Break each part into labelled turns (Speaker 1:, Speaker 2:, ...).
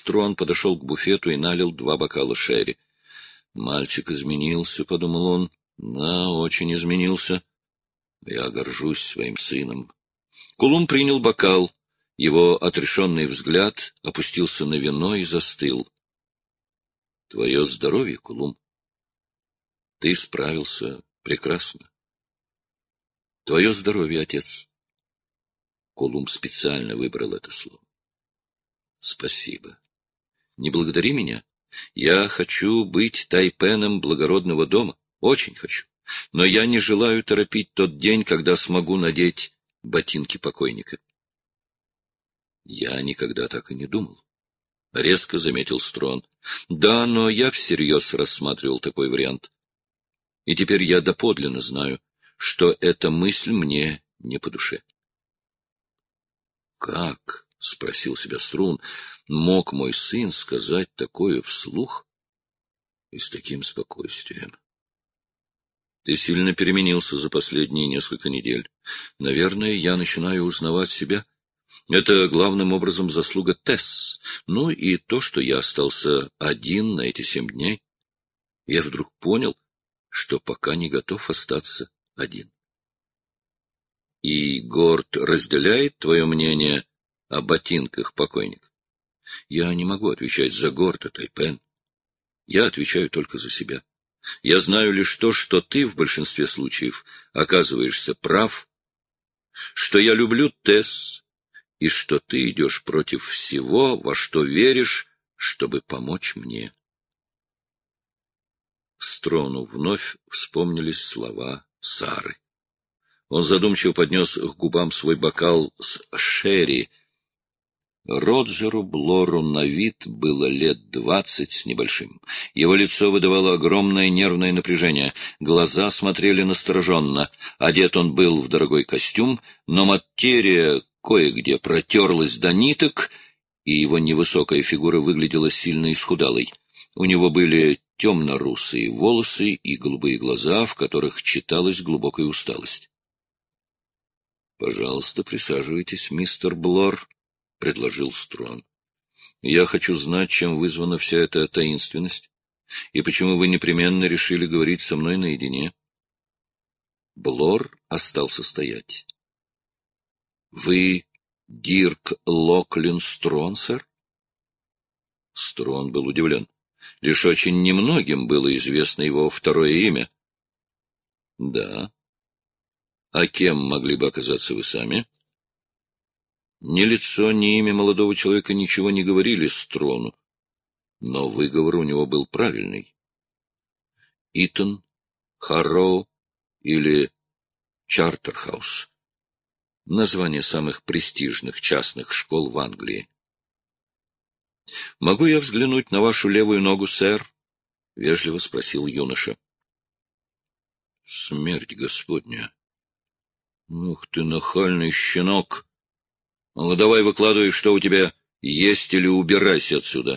Speaker 1: Строн подошел к буфету и налил 2 бокала шерри. «Мальчик изменился», — подумал он. «Да, очень изменился. Я горжусь своим сыном». Кулум принял бокал. Его отрешенный взгляд опустился на вино и застыл. — Твое здоровье, Кулум. Ты справился прекрасно. — Твое здоровье, отец. Кулум специально выбрал это слово. — Спасибо. Не благодари меня. Я хочу быть тайпеном благородного дома. Очень хочу. Но я не желаю торопить тот день, когда смогу надеть ботинки покойника. Я никогда так и не думал. Резко заметил Строн. Да, но я всерьез рассматривал такой вариант. И теперь я доподлинно знаю, что эта мысль мне не по душе. Как, — спросил себя Струн, — мог мой сын сказать такое вслух и с таким спокойствием? Ты сильно переменился за последние несколько недель. Наверное, я начинаю узнавать себя. Это главным образом заслуга Тесс. Ну и то, что я остался один на эти 7 дней. Я вдруг понял, что пока не готов остаться один. И Горд разделяет твое мнение о ботинках покойника? Я не могу отвечать за Горда, Тайпен. Я отвечаю только за себя. Я знаю лишь то, что ты в большинстве случаев оказываешься прав, что я люблю Тесс, и что ты идешь против всего, во что веришь, чтобы помочь мне. Строну вновь вспомнились слова Сары. Он задумчиво поднес к губам свой бокал с шерри. Роджеру Блору на вид было лет 20 с небольшим. Его лицо выдавало огромное нервное напряжение, глаза смотрели настороженно. Одет он был в дорогой костюм, но материя кое-где протерлась до ниток, и его невысокая фигура выглядела сильно исхудалой. У него были темно-русые волосы и голубые глаза, в которых читалась глубокая усталость. — Пожалуйста, присаживайтесь, мистер Блор, — предложил Строн. — Я хочу знать, чем вызвана вся эта таинственность, и почему вы непременно решили говорить со мной наедине. Блор остался стоять. — Вы Дирк Локлин Строн, сэр? Строн был удивлен. Лишь очень немногим было известно его второе имя. — Да. — А кем могли бы оказаться вы сами? Ни лицо, ни имя молодого человека ничего не говорили Строну, но выговор у него был правильный. Итон, Харроу или Чартерхаус. Название самых престижных частных школ в Англии. — Могу я взглянуть на вашу левую ногу, сэр? — вежливо спросил юноша. — Смерть Господня! Ух ты, нахальный щенок! Ну, давай выкладывай, что у тебя есть, или убирайся отсюда.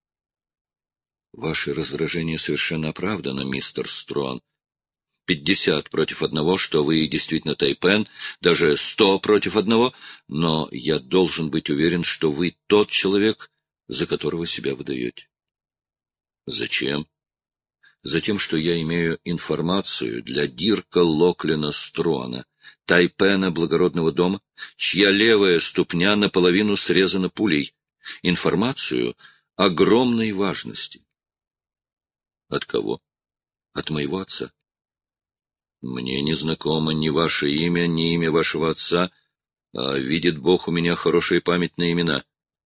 Speaker 1: Ваше раздражение совершенно оправдано, мистер Строн. 50 против 1, что вы действительно тайпен, даже 100 против 1, но я должен быть уверен, что вы тот человек, за которого себя выдаете. Зачем? Затем, что я имею информацию для Дирка Локлина Строна, тайпена благородного дома, чья левая ступня наполовину срезана пулей. Информацию огромной важности. От кого? От моего отца. Мне не знакомо ни ваше имя, ни имя вашего отца, а видит Бог, у меня хорошая память на имена.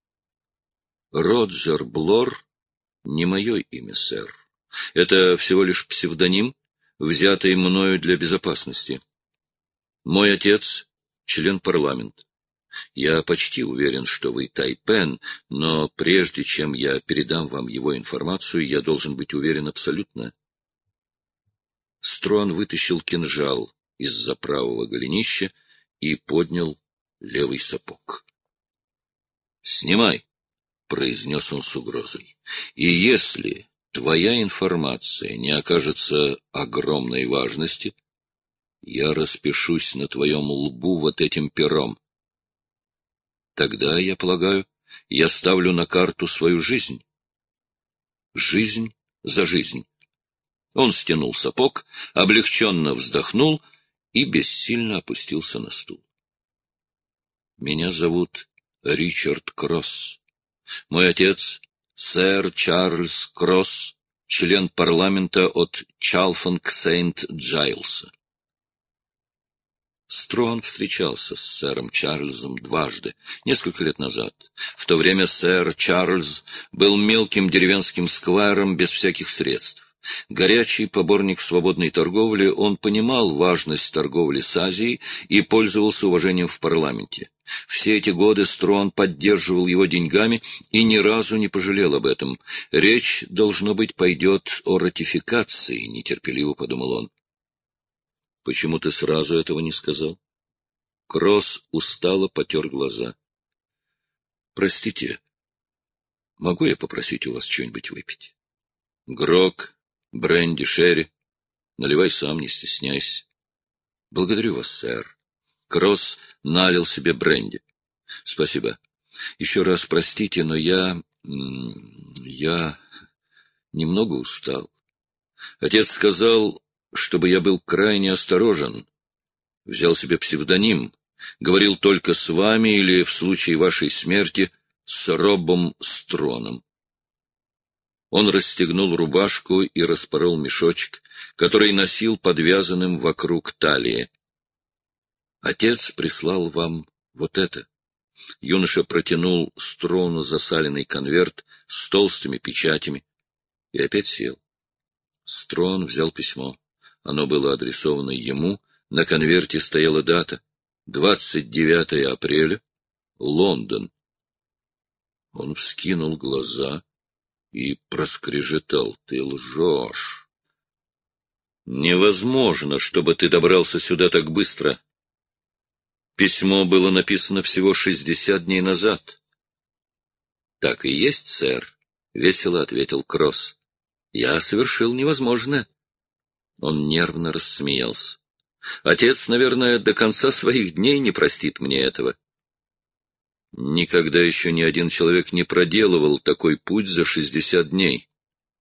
Speaker 1: Роджер Блор не мое имя, сэр. Это всего лишь псевдоним, взятый мною для безопасности. Мой отец — член парламента. Я почти уверен, что вы тайпен, но прежде чем я передам вам его информацию, я должен быть уверен абсолютно. Строн вытащил кинжал из-за правого голенища и поднял левый сапог. — Снимай, — произнес он с угрозой. — И если твоя информация не окажется огромной важности, я распишусь на твоем лбу вот этим пером. Тогда, я полагаю, Я ставлю на карту свою жизнь. Жизнь за жизнь. Он стянул сапог, облегченно вздохнул и бессильно опустился на стул. Меня зовут Ричард Кросс. Мой отец — сэр Чарльз Кросс, член парламента от Чалфонг-Сент-Джайлса. Строн встречался с сэром Чарльзом дважды, несколько лет назад. В то время сэр Чарльз был мелким деревенским сквайром без всяких средств. Горячий поборник свободной торговли, он понимал важность торговли с Азией и пользовался уважением в парламенте. Все эти годы Строн поддерживал его деньгами и ни разу не пожалел об этом. Речь, должно быть, пойдет о ратификации, нетерпеливо подумал он. — Почему ты сразу этого не сказал? Кросс устало потер глаза. — Простите, могу я попросить у вас что-нибудь выпить? — Грог, бренди, шерри. Наливай сам, не стесняйся. — Благодарю вас, сэр. Кросс налил себе бренди. — Спасибо. Еще раз простите, но я немного устал. Отец сказал, чтобы я был крайне осторожен. Взял себе псевдоним. Говорил только с вами или, в случае вашей смерти, с Робом Строном. Он расстегнул рубашку и распорол мешочек, который носил подвязанным вокруг талии. Отец прислал вам вот это. Юноша протянул Строну засаленный конверт с толстыми печатями и опять сел. Строн взял письмо. Оно было адресовано ему, на конверте стояла дата — 29 апреля, Лондон. Он вскинул глаза и проскрежетал: — Ты лжешь. Невозможно, чтобы ты добрался сюда так быстро. Письмо было написано всего 60 дней назад. — Так и есть, сэр, — весело ответил Кросс. — Я совершил невозможное. Он нервно рассмеялся. Отец, наверное, до конца своих дней не простит мне этого. Никогда еще ни один человек не проделывал такой путь за 60 дней.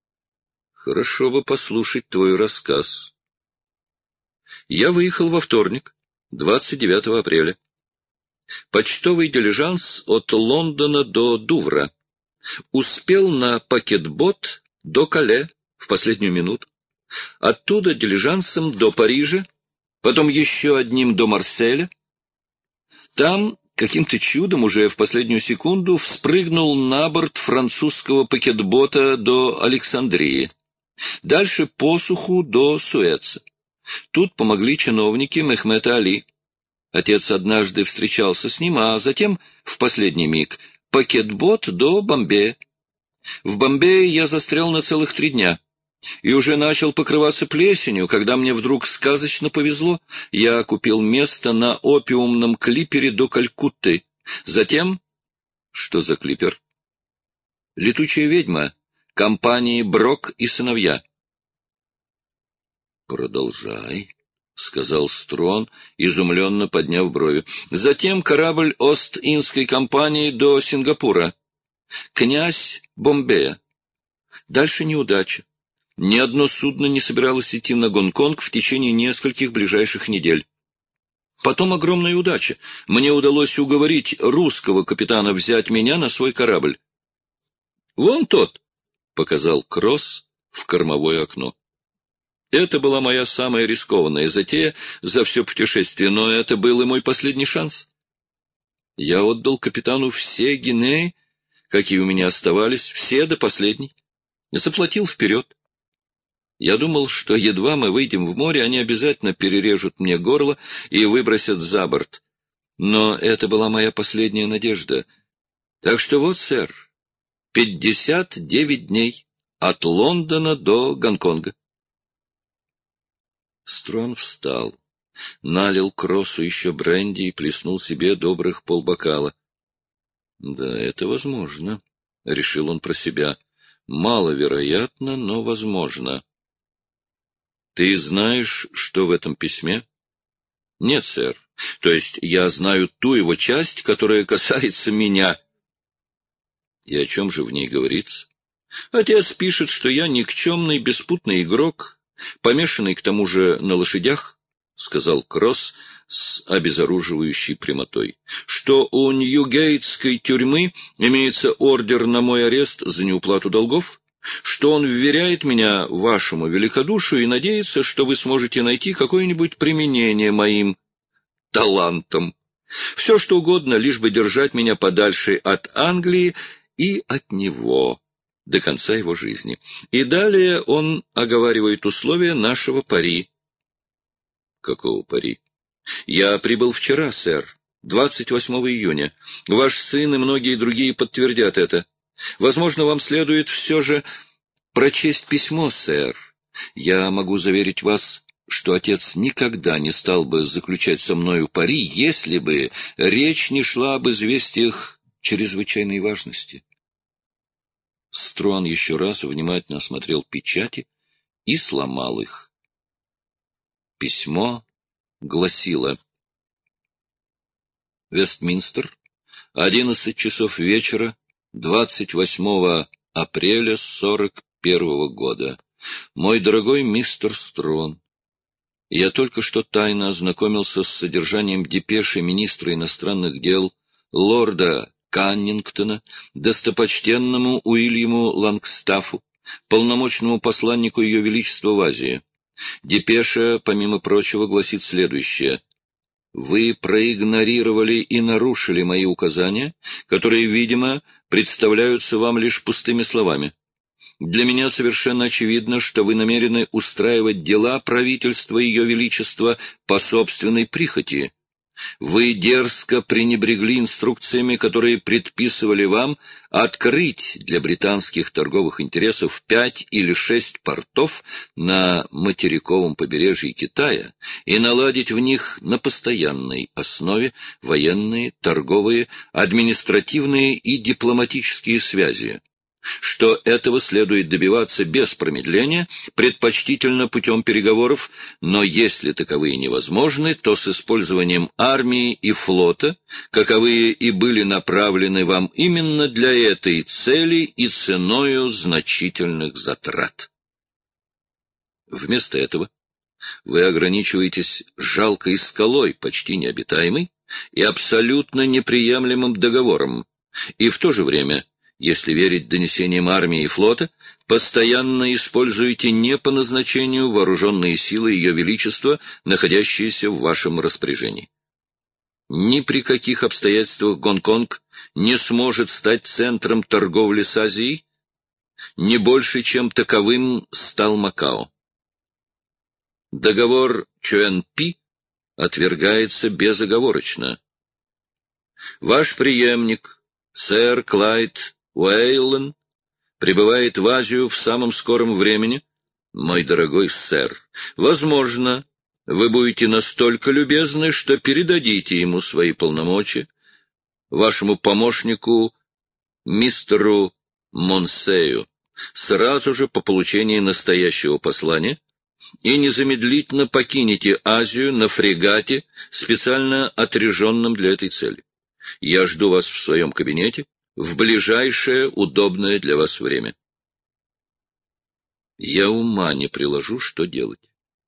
Speaker 1: Хорошо бы послушать твой рассказ. Я выехал во вторник, 29 апреля. Почтовый дилижанс от Лондона до Дувра. Успел на пакетбот до Кале в последнюю минуту. Оттуда дилижансом до Парижа, потом еще одним до Марселя. Там каким-то чудом уже в последнюю секунду вспрыгнул на борт французского пакетбота до Александрии. Дальше по суху до Суэца. Тут помогли чиновники Мехмета Али. Отец однажды встречался с ним, а затем, в последний миг, пакетбот до Бомбея. В Бомбее я застрял на целых 3 дня. И уже начал покрываться плесенью, когда мне вдруг сказочно повезло. Я купил место на опиумном клипере до Калькутты. Затем... Что за клипер? Летучая ведьма. Компании Брок и сыновья. Продолжай, — сказал Строн, изумленно подняв брови. Затем корабль Ост-Индской компании до Сингапура. Князь Бомбея. Дальше неудача. Ни одно судно не собиралось идти на Гонконг в течение нескольких ближайших недель. Потом огромная удача. Мне удалось уговорить русского капитана взять меня на свой корабль. «Вон тот», — показал Кросс в кормовое окно. Это была моя самая рискованная затея за все путешествие, но это был и мой последний шанс. Я отдал капитану все гинеи, какие у меня оставались, все до последней, и заплатил вперед. Я думал, что едва мы выйдем в море, они обязательно перережут мне горло и выбросят за борт. Но это была моя последняя надежда. Так что вот, сэр, 59 дней от Лондона до Гонконга. Строн встал, налил Кроссу еще бренди и плеснул себе добрых полбокала. — Да, это возможно, — решил он про себя. — Маловероятно, но возможно. — Ты знаешь, что в этом письме? — Нет, сэр. То есть я знаю ту его часть, которая касается меня. И о чем же в ней говорится? Отец пишет, что я никчемный, беспутный игрок, помешанный к тому же на лошадях, — сказал Кросс с обезоруживающей прямотой, — что у Ньюгейтской тюрьмы имеется ордер на мой арест за неуплату долгов, что он вверяет меня вашему великодушию и надеется, что вы сможете найти какое-нибудь применение моим талантам. Все, что угодно, лишь бы держать меня подальше от Англии и от него до конца его жизни. И далее он оговаривает условия нашего пари. Какого пари? Я прибыл вчера, сэр, 28 июня. Ваш сын и многие другие подтвердят это. Возможно, вам следует все же прочесть письмо, сэр. Я могу заверить вас, что отец никогда не стал бы заключать со мною пари, если бы речь не шла об известиях чрезвычайной важности. Струан еще раз внимательно осмотрел печати и сломал их. Письмо гласило: Вестминстер, 11 часов вечера, 28 апреля 41 года. Мой дорогой мистер Струан, я только что тайно ознакомился с содержанием депеши министра иностранных дел лорда Каннингтона достопочтенному Уильяму Лангстафу, полномочному посланнику Ее Величества в Азии. Депеша, помимо прочего, гласит следующее. Вы проигнорировали и нарушили мои указания, которые, видимо, представляются вам лишь пустыми словами. Для меня совершенно очевидно, что вы намерены устраивать дела правительства Ее Величества по собственной прихоти. Вы дерзко пренебрегли инструкциями, которые предписывали вам открыть для британских торговых интересов 5 или 6 портов на материковом побережье Китая и наладить в них на постоянной основе военные, торговые, административные и дипломатические связи. Что этого следует добиваться без промедления, предпочтительно путем переговоров, но если таковые невозможны, то с использованием армии и флота, каковые и были направлены вам именно для этой цели и ценою значительных затрат. Вместо этого вы ограничиваетесь жалкой скалой, почти необитаемой, и абсолютно неприемлемым договором, и в то же время, если верить донесениям армии и флота, постоянно используете не по назначению вооруженные силы Ее Величества, находящиеся в вашем распоряжении. Ни при каких обстоятельствах Гонконг не сможет стать центром торговли с Азией, не больше, чем таковым стал Макао. Договор Чуэнпи отвергается безоговорочно. Ваш преемник, сэр Клайд Уэйлен, прибывает в Азию в самом скором времени. Мой дорогой сэр, возможно, вы будете настолько любезны, что передадите ему свои полномочия, вашему помощнику, мистеру Монсею, сразу же по получении настоящего послания, и незамедлительно покинете Азию на фрегате, специально отряженном для этой цели. Я жду вас в своем кабинете в ближайшее удобное для вас время. Я ума не приложу, что делать.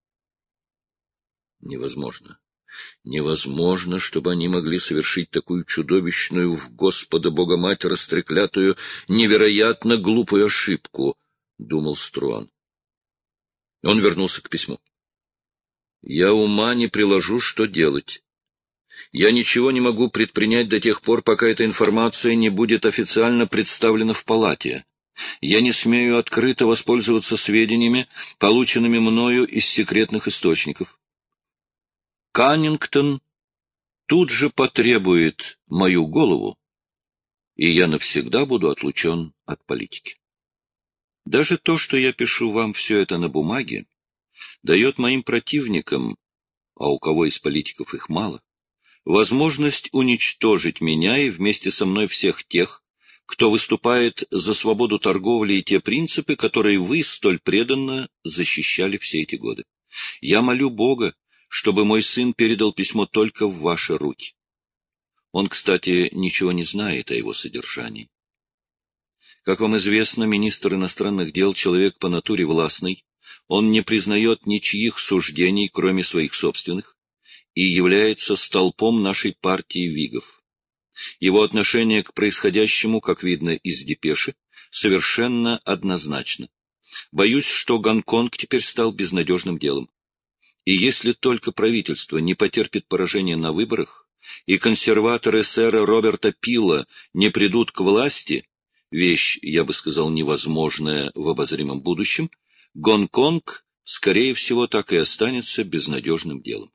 Speaker 1: Невозможно. Невозможно, чтобы они могли совершить такую чудовищную в Господа Бога-Мать растреклятую, невероятно глупую ошибку, — думал Струан. Он вернулся к письму. Я ума не приложу, что делать. Я ничего не могу предпринять до тех пор, пока эта информация не будет официально представлена в палате. Я не смею открыто воспользоваться сведениями, полученными мною из секретных источников. Каннингтон тут же потребует мою голову, и я навсегда буду отлучен от политики. Даже то, что я пишу вам все это на бумаге, дает моим противникам, а у кого из политиков их мало, возможность уничтожить меня и вместе со мной всех тех, кто выступает за свободу торговли и те принципы, которые вы столь преданно защищали все эти годы. Я молю Бога, чтобы мой сын передал письмо только в ваши руки. Он, кстати, ничего не знает о его содержании. Как вам известно, министр иностранных дел — человек по натуре властный, он не признает ничьих суждений, кроме своих собственных, и является столпом нашей партии Вигов. Его отношение к происходящему, как видно из депеши, совершенно однозначно. Боюсь, что Гонконг теперь стал безнадежным делом. И если только правительство не потерпит поражения на выборах, и консерваторы сэра Роберта Пила не придут к власти, вещь, я бы сказал, невозможная в обозримом будущем, Гонконг, скорее всего, так и останется безнадежным делом.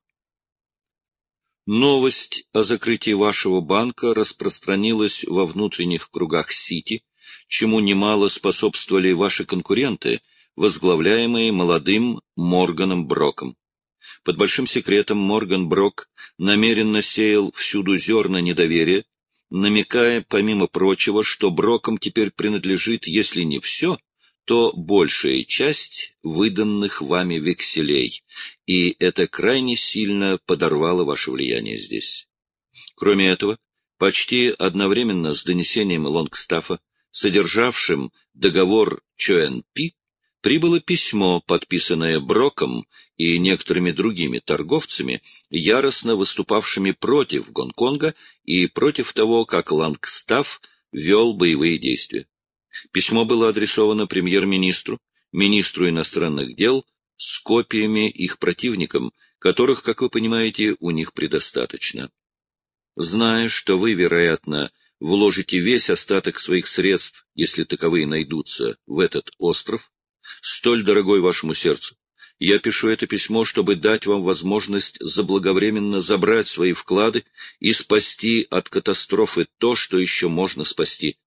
Speaker 1: Новость о закрытии вашего банка распространилась во внутренних кругах Сити, чему немало способствовали ваши конкуренты, возглавляемые молодым Морганом Броком. Под большим секретом Морган Брок намеренно сеял всюду зерна недоверия, намекая, помимо прочего, что Брокам теперь принадлежит, если не все, то большая часть выданных вами векселей, и это крайне сильно подорвало ваше влияние здесь. Кроме этого, почти одновременно с донесением Лонгстаффа, содержавшим договор Чоэн-Пи, прибыло письмо, подписанное Броком и некоторыми другими торговцами, яростно выступавшими против Гонконга и против того, как Лонгстафф вел боевые действия. Письмо было адресовано премьер-министру, министру иностранных дел, с копиями их противникам, которых, как вы понимаете, у них предостаточно. Зная, что вы, вероятно, вложите весь остаток своих средств, если таковые найдутся, в этот остров, столь дорогой вашему сердцу, я пишу это письмо, чтобы дать вам возможность заблаговременно забрать свои вклады и спасти от катастрофы то, что еще можно спасти.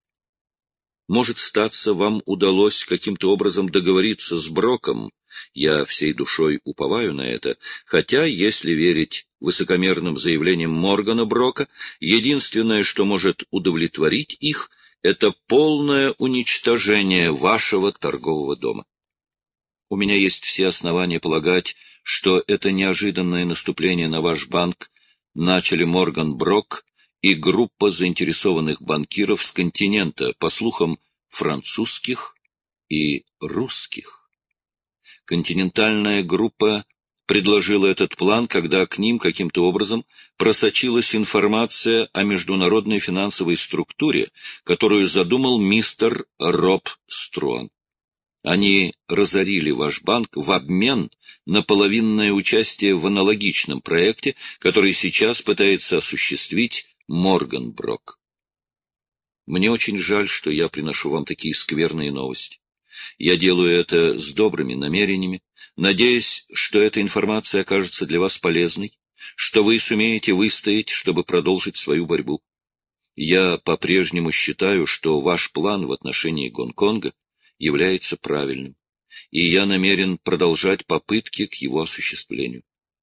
Speaker 1: Может, статься, вам удалось каким-то образом договориться с Броком, я всей душой уповаю на это, хотя, если верить высокомерным заявлениям Моргана Брока, единственное, что может удовлетворить их, это полное уничтожение вашего торгового дома. У меня есть все основания полагать, что это неожиданное наступление на ваш банк начали Морган Брок и группа заинтересованных банкиров с континента, по слухам, французских и русских. Континентальная группа предложила этот план, когда к ним каким-то образом просочилась информация о международной финансовой структуре, которую задумал мистер Роб Струан. Они разорили ваш банк в обмен на половинное участие в аналогичном проекте, который сейчас пытается осуществить Морган Брок. Мне очень жаль, что я приношу вам такие скверные новости. Я делаю это с добрыми намерениями, надеясь, что эта информация окажется для вас полезной, что вы сумеете выстоять, чтобы продолжить свою борьбу. Я по-прежнему считаю, что ваш план в отношении Гонконга является правильным, и я намерен продолжать попытки к его осуществлению.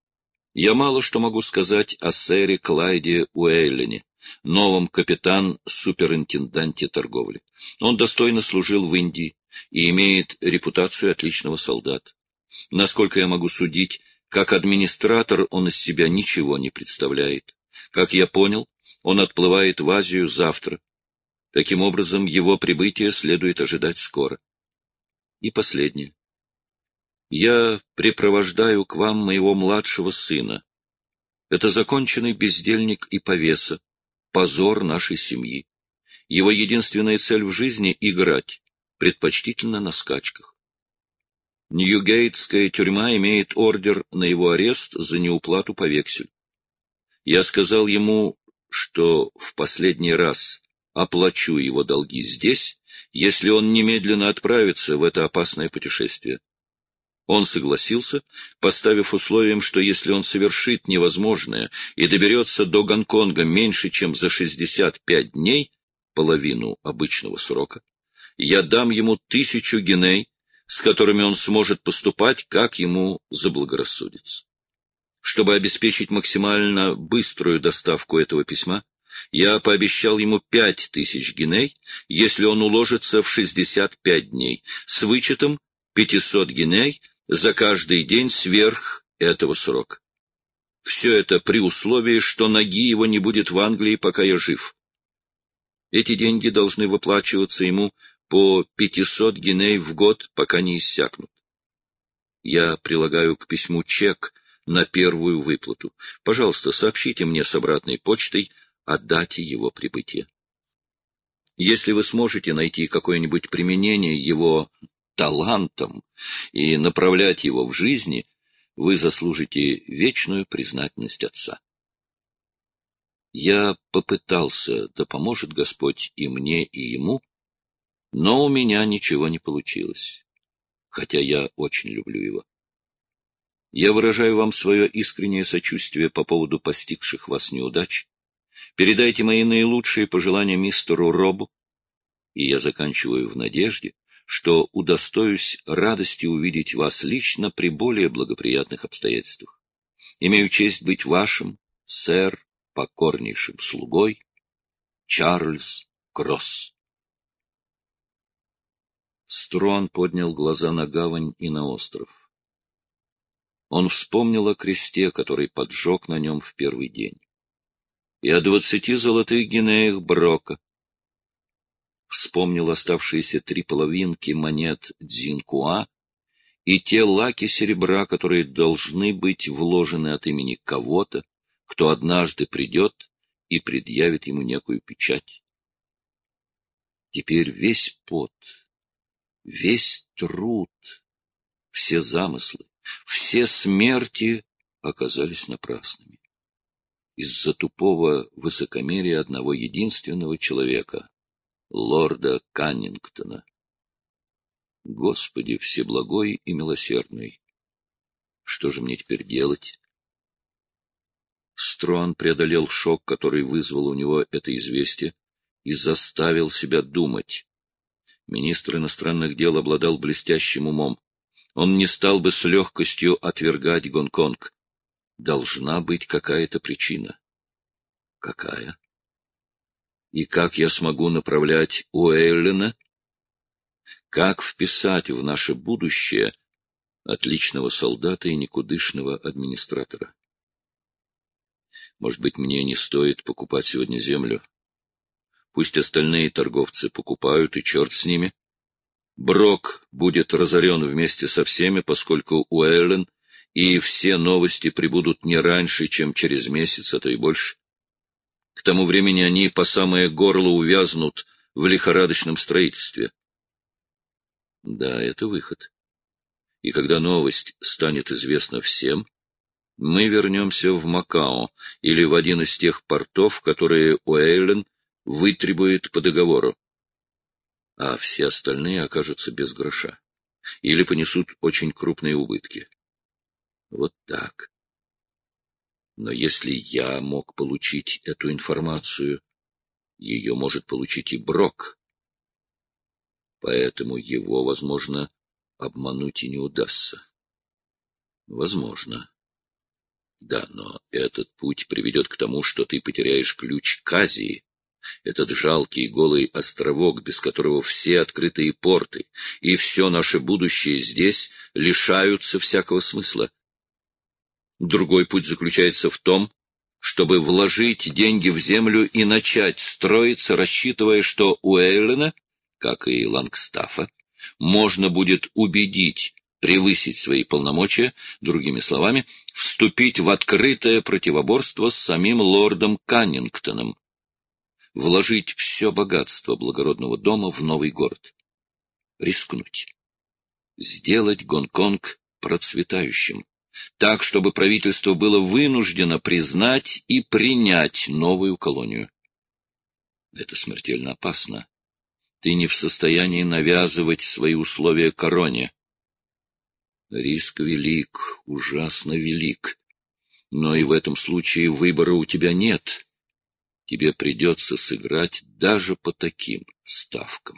Speaker 1: Я мало что могу сказать о сэре Клайде Уэйлене, новом капитан-суперинтенданте торговли. Он достойно служил в Индии и имеет репутацию отличного солдата. Насколько я могу судить, как администратор он из себя ничего не представляет. Как я понял, он отплывает в Азию завтра. Таким образом, его прибытие следует ожидать скоро. И последнее. Я припровождаю к вам моего младшего сына. Это законченный бездельник и повеса, позор нашей семьи. Его единственная цель в жизни — играть, предпочтительно на скачках. Ньюгейтская тюрьма имеет ордер на его арест за неуплату по векселю. Я сказал ему, что в последний раз оплачу его долги здесь, если он немедленно отправится в это опасное путешествие. Он согласился, поставив условием, что если он совершит невозможное и доберется до Гонконга меньше, чем за 65 дней, половину обычного срока, я дам ему 1000 гиней, с которыми он сможет поступать, как ему заблагорассудится. Чтобы обеспечить максимально быструю доставку этого письма, я пообещал ему 5000 гиней, если он уложится в 65 дней, с вычетом 500 гиней за каждый день сверх этого срока. Все это при условии, что ноги его не будет в Англии, пока я жив. Эти деньги должны выплачиваться ему по 500 гиней в год, пока не иссякнут. Я прилагаю к письму чек на первую выплату. Пожалуйста, сообщите мне с обратной почтой о дате его прибытия. Если вы сможете найти какое-нибудь применение его талантам и направлять его в жизни, вы заслужите вечную признательность отца. Я попытался, да поможет Господь и мне, и ему, но у меня ничего не получилось, хотя я очень люблю его. Я выражаю вам свое искреннее сочувствие по поводу постигших вас неудач. Передайте мои наилучшие пожелания мистеру Робу, и я заканчиваю в надежде, что удостоюсь радости увидеть вас лично при более благоприятных обстоятельствах. Имею честь быть вашим, сэр, покорнейшим слугой, Чарльз Кросс. Струан поднял глаза на гавань и на остров. Он вспомнил о кресте, который поджег на нем в первый день, и о 20 золотых гинеях Брока. Вспомнил оставшиеся 3 половинки монет Дзинкуа и те лаки серебра, которые должны быть вложены от имени кого-то, кто однажды придет и предъявит ему некую печать. Теперь весь пот, весь труд, все замыслы, все смерти оказались напрасными. Из-за тупого высокомерия одного единственного человека, лорда Каннингтона. Господи, всеблагой и милосердный! Что же мне теперь делать? Струан преодолел шок, который вызвал у него это известие, и заставил себя думать. Министр иностранных дел обладал блестящим умом. Он не стал бы с легкостью отвергать Гонконг. Должна быть какая-то причина. Какая? И как я смогу направлять Уэйлена? Как вписать в наше будущее отличного солдата и никудышного администратора? Может быть, мне не стоит покупать сегодня землю? Пусть остальные торговцы покупают, и черт с ними. Брок будет разорен вместе со всеми, поскольку Уэйлен и все новости прибудут не раньше, чем через месяц, а то и больше. К тому времени они по самое горло увязнут в лихорадочном строительстве. Да, это выход. И когда новость станет известна всем, мы вернемся в Макао или в один из тех портов, которые Уэйлен вытребует по договору, а все остальные окажутся без гроша или понесут очень крупные убытки. Вот так. Но если я мог получить эту информацию, ее может получить и Брок. Поэтому его, возможно, обмануть и не удастся. Возможно. Да, но этот путь приведет к тому, что ты потеряешь ключ к Азии, этот жалкий голый островок, без которого все открытые порты и все наше будущее здесь лишаются всякого смысла. Другой путь заключается в том, чтобы вложить деньги в землю и начать строиться, рассчитывая, что Уэйлена, как и Лангстафа, можно будет убедить превысить свои полномочия, другими словами, вступить в открытое противоборство с самим лордом Каннингтоном, вложить все богатство благородного дома в новый город, рискнуть, сделать Гонконг процветающим, так, чтобы правительство было вынуждено признать и принять новую колонию. Это смертельно опасно. Ты не в состоянии навязывать свои условия короне. Риск велик, ужасно велик. Но и в этом случае выбора у тебя нет. Тебе придется сыграть даже по таким ставкам.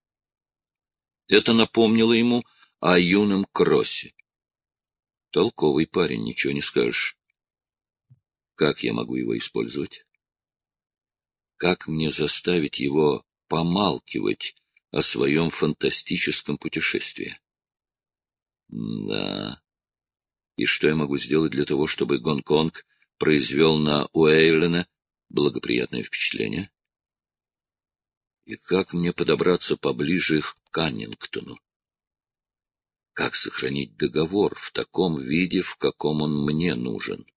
Speaker 1: Это напомнило ему о юном Кроссе. Толковый парень, ничего не скажешь. Как я могу его использовать? Как мне заставить его помалкивать о своем фантастическом путешествии? Да. И что я могу сделать для того, чтобы Гонконг произвел на Уэйлена благоприятное впечатление? И как мне подобраться поближе к Каннингтону? Как сохранить договор в таком виде, в каком он мне нужен?